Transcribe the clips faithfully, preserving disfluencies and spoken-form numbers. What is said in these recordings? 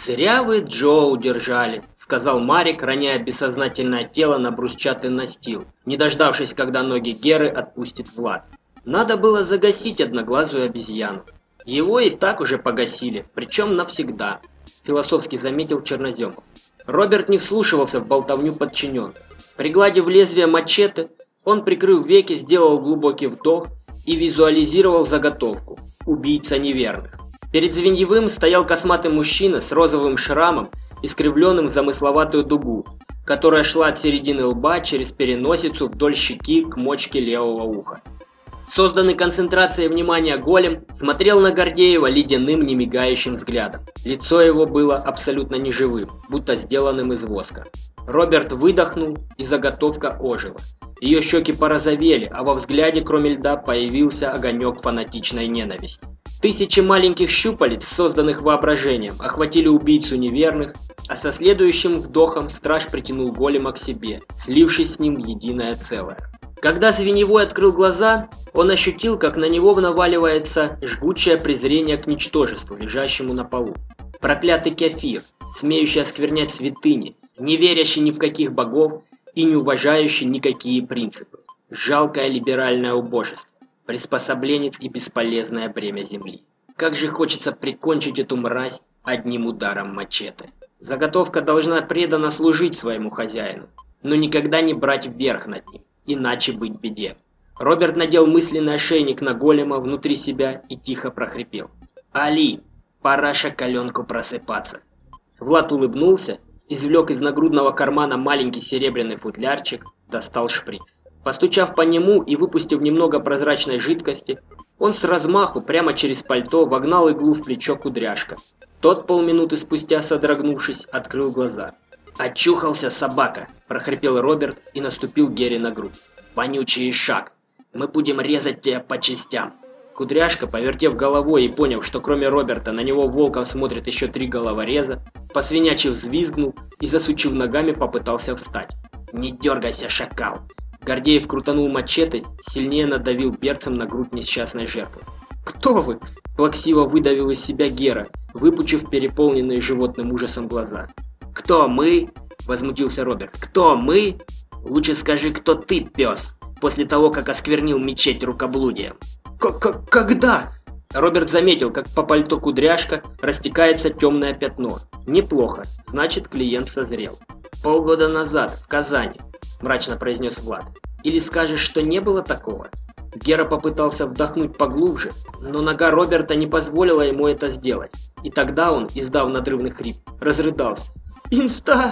«Зря вы Джо удержали», — сказал Марик, роняя бессознательное тело на брусчатый настил, не дождавшись, когда ноги Геры отпустит Влад. «Надо было загасить одноглазую обезьяну. Его и так уже погасили, причем навсегда», — философски заметил Черноземов. Роберт не вслушивался в болтовню подчиненных. Пригладив лезвие мачете, он, прикрыв веки, сделал глубокий вдох и визуализировал заготовку «Убийца неверных». Перед Звеньевым стоял косматый мужчина с розовым шрамом, искривленным в замысловатую дугу, которая шла от середины лба через переносицу вдоль щеки к мочке левого уха. Созданный концентрацией внимания голем смотрел на Гордеева ледяным, немигающим взглядом. Лицо его было абсолютно неживым, будто сделанным из воска. Роберт выдохнул, и заготовка ожила. Ее щеки порозовели, а во взгляде, кроме льда, появился огонек фанатичной ненависти. Тысячи маленьких щупалец, созданных воображением, охватили убийцу неверных, а со следующим вдохом страж притянул голема к себе, слившись с ним в единое целое. Когда Звеньевой открыл глаза, он ощутил, как на него наваливается жгучее презрение к ничтожеству, лежащему на полу. Проклятый кефир, смеющий осквернять святыни, не верящий ни в каких богов и не уважающий никакие принципы. Жалкое либеральное убожество, приспособленец и бесполезное бремя земли. Как же хочется прикончить эту мразь одним ударом мачете. Заготовка должна преданно служить своему хозяину, но никогда не брать вверх над ним, иначе быть беде. Роберт надел мысленный ошейник на голема внутри себя и тихо прохрипел: «Али, пора шакаленку просыпаться». Влад улыбнулся, извлек из нагрудного кармана маленький серебряный футлярчик, достал шприц. Постучав по нему и выпустив немного прозрачной жидкости, он с размаху прямо через пальто вогнал иглу в плечо Кудряшка. Тот, полминуты спустя содрогнувшись, открыл глаза. «Очухался, собака!» – прохрипел Роберт и наступил Гере на грудь. «Вонючий шаг! Мы будем резать тебя по частям!» Кудряшка, повертев головой и поняв, что кроме Роберта на него волком смотрят еще три головореза, посвинячив взвизгнул и, засучив ногами, попытался встать. «Не дергайся, шакал!» Гордеев крутанул мачете, сильнее надавил перцем на грудь несчастной жертвы. «Кто вы?» – плаксиво выдавил из себя Гера, выпучив переполненные животным ужасом глаза. «Кто мы?» – возмутился Роберт. «Кто мы? Лучше скажи, кто ты, пес, после того, как осквернил мечеть рукоблудием». «Как? Когда?» Роберт заметил, как по пальто Кудряшка растекается темное пятно. «Неплохо, значит, клиент созрел». «Полгода назад, в Казани», – мрачно произнес Влад. «Или скажешь, что не было такого?» Гера попытался вдохнуть поглубже, но нога Роберта не позволила ему это сделать. И тогда он, издав надрывный хрип, разрыдался. «Инста!»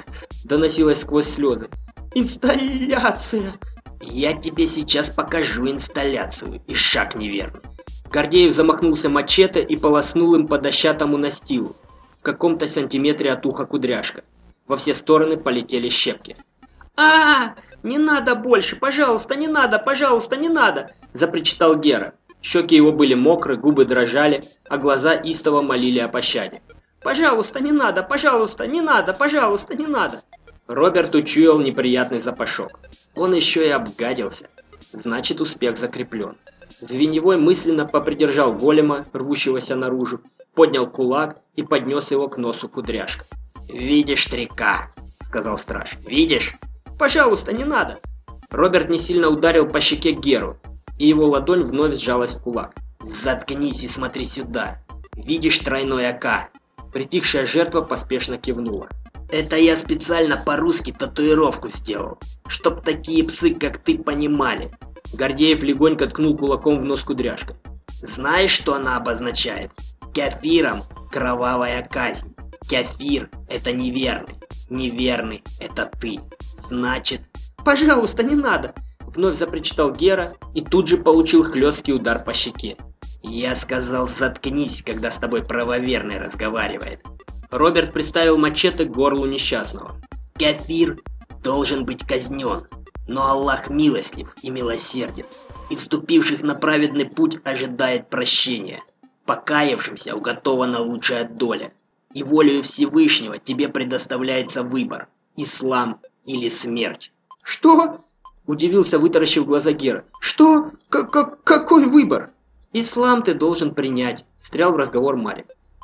– доносилось сквозь слезы. «Инсталляция!» «Я тебе сейчас покажу инсталляцию, и шаг неверный». Гордеев замахнулся мачете и полоснул им по дощатому настилу, в каком-то сантиметре от уха Кудряшка. Во все стороны полетели щепки. а, -а, -а Не надо больше! Пожалуйста, не надо! Пожалуйста, не надо!» – запричитал Гера. Щеки его были мокры, губы дрожали, а глаза истово молили о пощаде. «Пожалуйста, не надо! Пожалуйста, не надо! Пожалуйста, не надо!» Роберт учуял неприятный запашок. Он еще и обгадился. Значит, успех закреплен. Звеньевой мысленно попридержал голема, рвущегося наружу, поднял кулак и поднес его к носу Кудряшка. «Видишь, трека?» – сказал страж. «Видишь?» «Пожалуйста, не надо!» Роберт не сильно ударил по щеке Геру, и его ладонь вновь сжалась в кулак. «Заткнись и смотри сюда! Видишь тройной АК?» Притихшая жертва поспешно кивнула. «Это я специально по-русски татуировку сделал, чтоб такие псы, как ты, понимали». Гордеев легонько ткнул кулаком в нос Кудряшка. «Знаешь, что она обозначает? Кефиром кровавая казнь. Кефир – это неверный. Неверный – это ты. Значит...» «Пожалуйста, не надо!» – вновь запричитал Гера и тут же получил хлесткий удар по щеке. «Я сказал, заткнись, когда с тобой правоверный разговаривает». Роберт приставил мачете к горлу несчастного. «Кефир должен быть казнен, но Аллах милостлив и милосерден, и вступивших на праведный путь ожидает прощения. Покаявшимся уготована лучшая доля, и волею Всевышнего тебе предоставляется выбор – ислам или смерть». «Что?» – удивился, вытаращив глаза Гера. «Что? К -к Какой выбор?» «Ислам ты должен принять», – встрял в разговор Марик.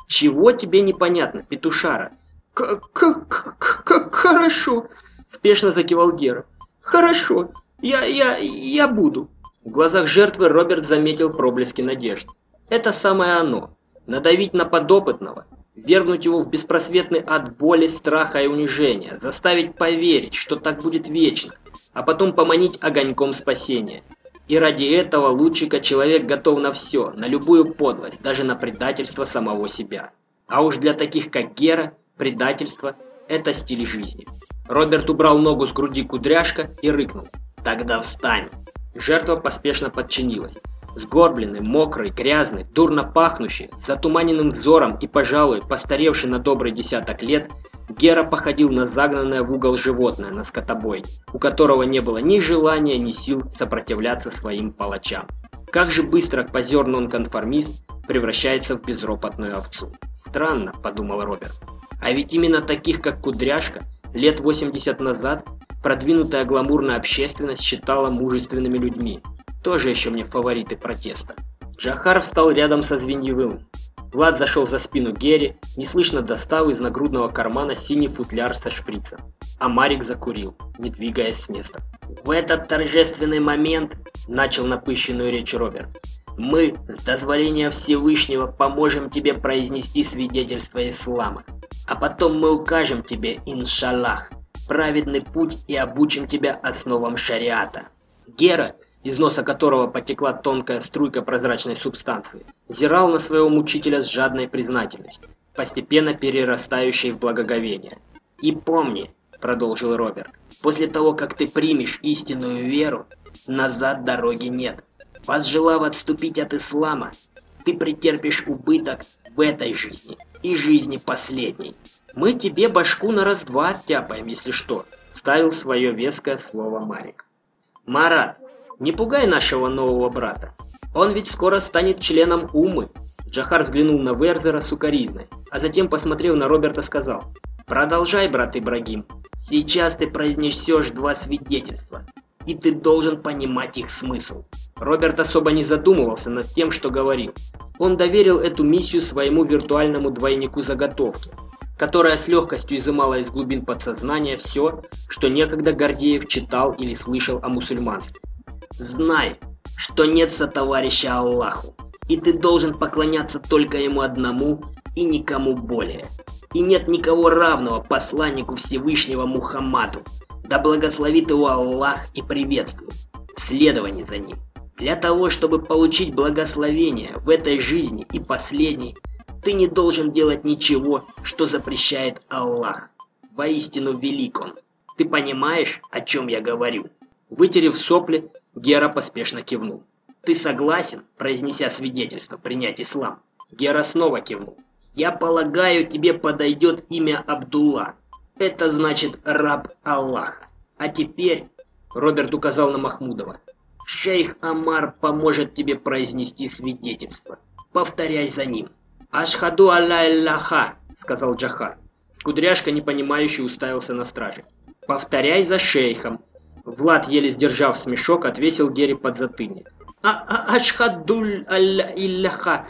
Чего тебе непонятно, петушара? Как, как, как хорошо, спешно закивал Гера. Хорошо, я, я, я буду. В глазах жертвы Роберт заметил проблески надежды. Это самое оно. Надавить на подопытного, ввергнуть его в беспросветный ад боли, страха и унижения, заставить поверить, что так будет вечно, а потом поманить огоньком спасения. И ради этого лучика человек готов на все, на любую подлость, даже на предательство самого себя. А уж для таких, как Гера, предательство – это стиль жизни. Роберт убрал ногу с груди кудряшка и рыкнул: «Тогда встань!» Жертва поспешно подчинилась. Сгорбленный, мокрый, грязный, дурно пахнущий, с затуманенным взором и, пожалуй, постаревший на добрый десяток лет, Гера походил на загнанное в угол животное на скотобой, у которого не было ни желания, ни сил сопротивляться своим палачам. Как же быстро позерный нонконформист превращается в безропотную овцу. Странно, подумал Роберт. А ведь именно таких, как Кудряшка, лет восемьдесят назад продвинутая гламурная общественность считала мужественными людьми. Тоже еще мне фавориты протеста. Джохар встал рядом со Звеньевым. Влад зашел за спину Гере, неслышно достал из нагрудного кармана синий футляр со шприцем. А Марик закурил, не двигаясь с места. «В этот торжественный момент, — начал напыщенную речь Роберт, — мы, с дозволения Всевышнего, поможем тебе произнести свидетельство ислама. А потом мы укажем тебе, иншаллах, праведный путь и обучим тебя основам шариата». Гера, из носа которого потекла тонкая струйка прозрачной субстанции, взирал на своего мучителя с жадной признательностью, постепенно перерастающей в благоговение. «И помни, — продолжил Роберт, — после того, как ты примешь истинную веру, назад дороги нет. Возжелав отступить от ислама, ты претерпишь убыток в этой жизни и жизни последней. Мы тебе башку на раз-два оттяпаем, если что», — вставил свое веское слово Марик. «Марат, не пугай нашего нового брата. Он ведь скоро станет членом Уммы». Джохар взглянул на Верзера сукоризной, а затем, посмотрев на Роберта, сказал: «Продолжай, брат Ибрагим. Сейчас ты произнесешь два свидетельства, и ты должен понимать их смысл». Роберт особо не задумывался над тем, что говорил. Он доверил эту миссию своему виртуальному двойнику заготовки, которая с легкостью изымала из глубин подсознания все, что некогда Гордеев читал или слышал о мусульманстве. «Знай, что нет сотоварища Аллаху, и ты должен поклоняться только ему одному и никому более. И нет никого равного посланнику Всевышнего Мухаммаду, да благословит его Аллах и приветствует. Следование за ним. Для того, чтобы получить благословение в этой жизни и последней, ты не должен делать ничего, что запрещает Аллах. Воистину велик он. Ты понимаешь, о чем я говорю?» Вытерев сопли, Гера поспешно кивнул. «Ты согласен, произнеся свидетельство, принять ислам?» Гера снова кивнул. «Я полагаю, тебе подойдет имя Абдулла. Это значит раб Аллаха. А теперь...» Роберт указал на Махмудова. «Шейх Амар поможет тебе произнести свидетельство. Повторяй за ним». «Ашхаду алла илляха», — сказал Джохар. Кудряшка, непонимающе, уставился на страже. «Повторяй за шейхом». Влад, еле сдержав смешок, отвесил Гере подзатыльник. а «Ашхаду алла илляха»,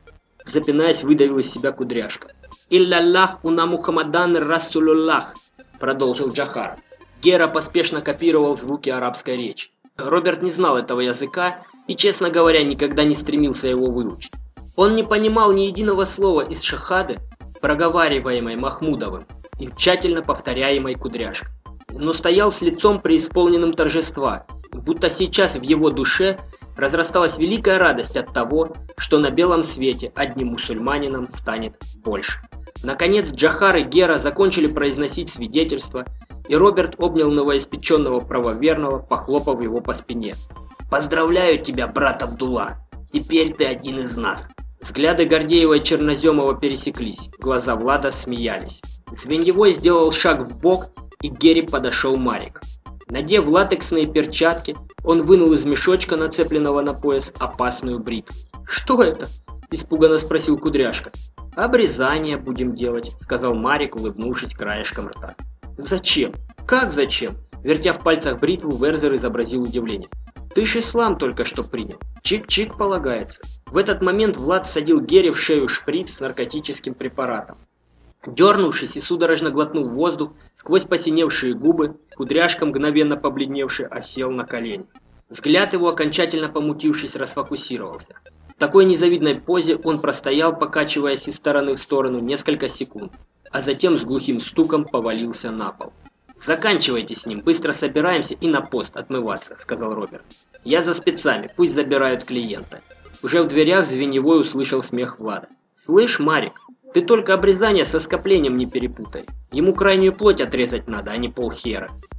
— запинаясь, выдавил из себя Кудряшка. «Илляллах уна Мухаммадан Расулуллах», — продолжил Джохар. Гера поспешно копировал звуки арабской речи. Роберт не знал этого языка и, честно говоря, никогда не стремился его выучить. Он не понимал ни единого слова из шахады, проговариваемой Махмудовым и тщательно повторяемой Кудряшкой, но стоял с лицом преисполненным торжества, будто сейчас в его душе разрасталась великая радость от того, что на белом свете одним мусульманином станет больше. Наконец Джохар и Гера закончили произносить свидетельство, и Роберт обнял новоиспеченного правоверного, похлопав его по спине. «Поздравляю тебя, брат Абдулла! Теперь ты один из нас!» Взгляды Гордеева и Черноземова пересеклись, глаза Влада смеялись. Звеньевой сделал шаг вбок, и к Гере подошел Марик. Надев латексные перчатки, он вынул из мешочка, нацепленного на пояс, опасную бритву. «Что это?» – испуганно спросил Кудряшка. «Обрезание будем делать», – сказал Марик, улыбнувшись краешком рта. «Зачем? Как зачем?» – вертя в пальцах бритву, Верзер изобразил удивление. Ты ж ислам только что принял. Чик-чик полагается. В этот момент Влад всадил Гере в шею шприц с наркотическим препаратом. Дернувшись и судорожно глотнув воздух, сквозь посиневшие губы, кудряшка, мгновенно побледневший, осел на колени. Взгляд его, окончательно помутившись, расфокусировался. В такой незавидной позе он простоял, покачиваясь из стороны в сторону, несколько секунд, а затем с глухим стуком повалился на пол. «Заканчивайте с ним, быстро собираемся и на пост отмываться», — сказал Роберт. «Я за спецами, пусть забирают клиента». Уже в дверях Звеньевой услышал смех Влада. «Слышь, Марик, ты только обрезание со скоплением не перепутай. Ему крайнюю плоть отрезать надо, а не полхера».